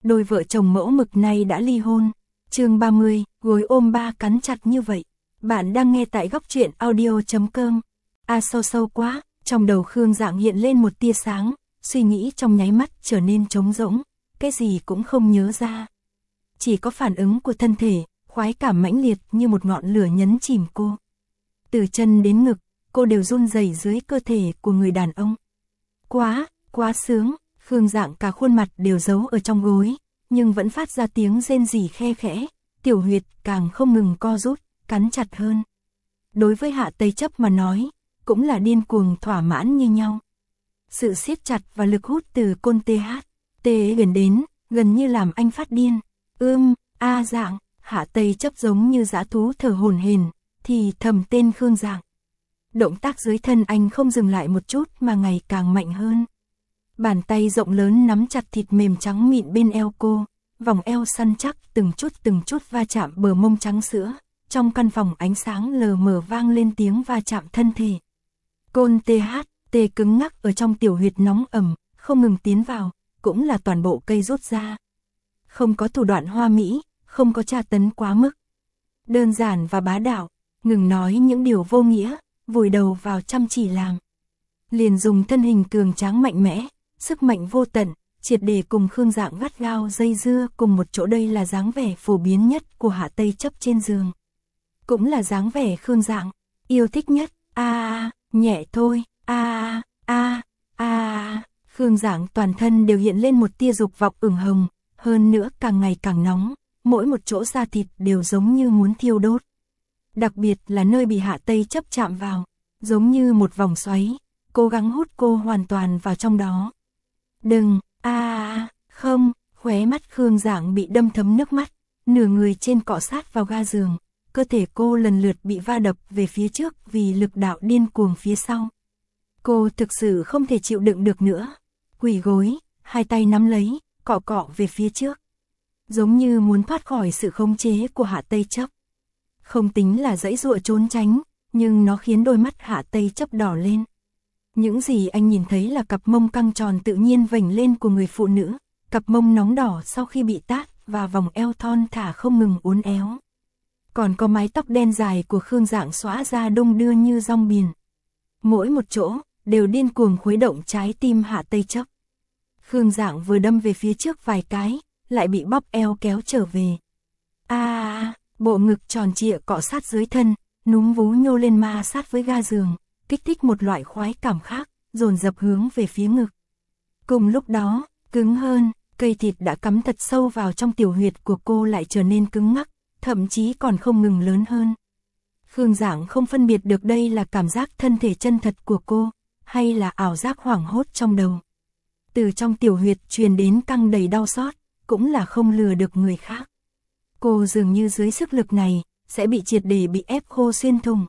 đôi vợ chồng mẫu mực này đã ly hôn. Chương 30, gối ôm ba cắn chặt như vậy. Bạn đang nghe tại góc truyện audio.com. Sâu quá, trong đầu Khương Dạng hiện lên một tia sáng, suy nghĩ trong nháy mắt trở nên trống rỗng, cái gì cũng không nhớ ra. Chỉ có phản ứng của thân thể, khoái cảm mãnh liệt như một ngọn lửa nhấn chìm cô. Từ chân đến ngực, cô đều run rẩy dưới cơ thể của người đàn ông. Quá sướng, Khương Dạng cả khuôn mặt đều giấu ở trong gối, nhưng vẫn phát ra tiếng rên rỉ khe khẽ, tiểu huyệt càng không ngừng co rút, cắn chặt hơn. Đối với Hạ Tây Chấp mà nói, cũng là điên cuồng thỏa mãn như nhau. Sự siết chặt và lực hút từ côn THT gần đến, gần như làm anh phát điên. Dạng, Hạ Tây Chấp giống như dã thú thở hổn hển, thì thầm tên Khương Dạng. Động tác dưới thân anh không dừng lại một chút mà ngày càng mạnh hơn. Bàn tay rộng lớn nắm chặt thịt mềm trắng mịn bên eo cô, vòng eo săn chắc từng chút va chạm bờ mông trắng sữa. Trong căn phòng ánh sáng lờ mờ vang lên tiếng va chạm thân thể. Côn THT cứng ngắc ở trong tiểu huyệt nóng ẩm, không ngừng tiến vào, cũng là toàn bộ cây rút ra. Không có thủ đoạn hoa mỹ, không có tra tấn quá mức. Đơn giản và bá đạo, ngừng nói những điều vô nghĩa, vùi đầu vào chăm chỉ làm. Liền dùng thân hình cường tráng mạnh mẽ, sức mạnh vô tận, triệt để cùng Khương Dạng gắt gao dây dưa cùng một chỗ. Đây là dáng vẻ phổ biến nhất của Hạ Tây Chấp trên giường. Cũng là dáng vẻ Khương Dạng yêu thích nhất. Nhẹ thôi, Khương Dạng toàn thân đều hiện lên một tia dục vọng ửng hồng, hơn nữa càng ngày càng nóng, mỗi một chỗ da thịt đều giống như muốn thiêu đốt. Đặc biệt là nơi bị Hạ Tây Chấp chạm vào, giống như một vòng xoáy, cố gắng hút cô hoàn toàn vào trong đó. Đừng, không, khóe mắt Khương Dạng bị đâm thấm nước mắt, nửa người trên cọ sát vào ga giường, cơ thể cô lần lượt bị va đập về phía trước vì lực đạo điên cuồng phía sau. Cô thực sự không thể chịu đựng được nữa, quỳ gối, hai tay nắm lấy, cọ về phía trước, giống như muốn thoát khỏi sự khống chế của Hạ Tây Chấp. Không tính là giãy giụa trốn tránh, nhưng nó khiến đôi mắt Hạ Tây Chấp đỏ lên. Những gì anh nhìn thấy là cặp mông căng tròn tự nhiên vểnh lên của người phụ nữ, cặp mông nóng đỏ sau khi bị tát và vòng eo thon thả không ngừng uốn éo. Còn có mái tóc đen dài của Khương Dạng xõa ra đung đưa như rong biển. Mỗi một chỗ đều điên cuồng khuấy động trái tim Hạ Tây Chấp. Khương Dạng vừa đâm về phía trước vài cái, lại bị bóp eo kéo trở về. Bộ ngực tròn trịa cọ sát dưới thân, núm vú nhô lên ma sát với ga giường, kích thích một loại khoái cảm khác, dồn dập hướng về phía ngực. Cùng lúc đó, cứng hơn, cây thịt đã cắm thật sâu vào trong tiểu huyệt của cô lại trở nên cứng ngắc, thậm chí còn không ngừng lớn hơn. Khương Dạng không phân biệt được đây là cảm giác thân thể chân thật của cô, hay là ảo giác hoảng hốt trong đầu. Từ trong tiểu huyệt truyền đến căng đầy đau xót, cũng là không lừa được người khác. Cô dường như dưới sức lực này, sẽ bị triệt để bị ép khô xuyên thùng.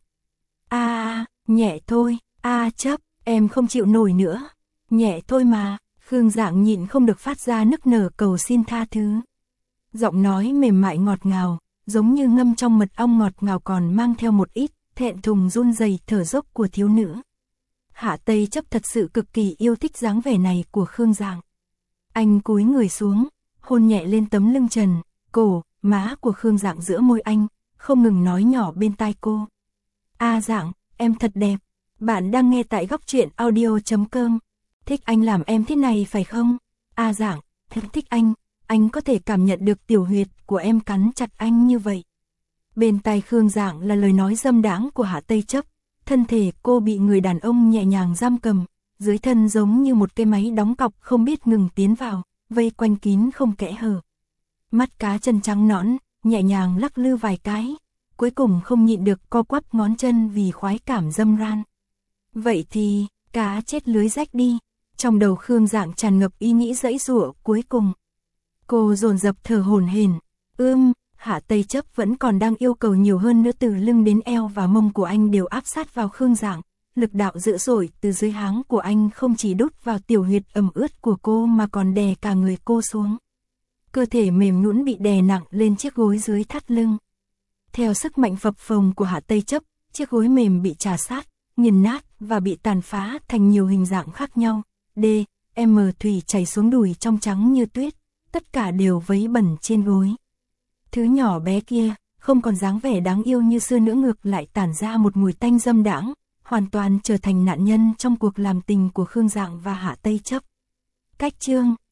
Nhẹ thôi, Chấp, em không chịu nổi nữa. Nhẹ thôi mà, Khương Dạng nhịn không được phát ra nức nở cầu xin tha thứ. Giọng nói mềm mại ngọt ngào, giống như ngâm trong mật ong ngọt ngào còn mang theo một ít thẹn thùng run rẩy thở dốc của thiếu nữ. Hạ Tây Chấp thật sự cực kỳ yêu thích dáng vẻ này của Khương Dạng. Anh cúi người xuống, hôn nhẹ lên tấm lưng trần, cổ, má của Khương Dạng giữa môi anh, không ngừng nói nhỏ bên tai cô. Dạng, em thật đẹp. Bạn đang nghe tại góc truyện audio.com. Thích anh làm em thế này phải không? Dạng, thật thích anh có thể cảm nhận được tiểu huyệt của em cắn chặt anh như vậy. Bên tai Khương Dạng là lời nói dâm đãng của Hạ Tây Chấp, thân thể cô bị người đàn ông nhẹ nhàng giam cầm, dưới thân giống như một cái máy đóng cọc không biết ngừng tiến vào, vây quanh kín không kẽ hở. Mắt cá chân trắng nõn, nhẹ nhàng lắc lư vài cái, cuối cùng không nhịn được co quắp ngón chân vì khoái cảm dâm ran. Vậy thì, cá chết lưới rách đi. Trong đầu Khương Dạng tràn ngập ý nghĩ giãy giụa cuối cùng. Cô dồn dập thở hổn hển. Hạ Tây Chấp vẫn còn đang yêu cầu nhiều hơn nữa, từ lưng đến eo và mông của anh đều áp sát vào Khương Dạng. Lực đạo dữ dội từ dưới háng của anh không chỉ đút vào tiểu huyệt ẩm ướt của cô mà còn đè cả người cô xuống. Cơ thể mềm nhũn bị đè nặng lên chiếc gối dưới thắt lưng. Theo sức mạnh phập phồng của Hạ Tây Chấp, chiếc gối mềm bị trà sát, nghiền nát và bị tàn phá thành nhiều hình dạng khác nhau. Thủy chảy xuống đùi trong trắng như tuyết. tất cả đều vấy bẩn trên gối. Thứ nhỏ bé kia, không còn dáng vẻ đáng yêu như xưa nữa, ngược lại tản ra một mùi tanh dâm đãng, hoàn toàn trở thành nạn nhân trong cuộc làm tình của Khương Dạng và Hạ Tây Chấp. Cách chương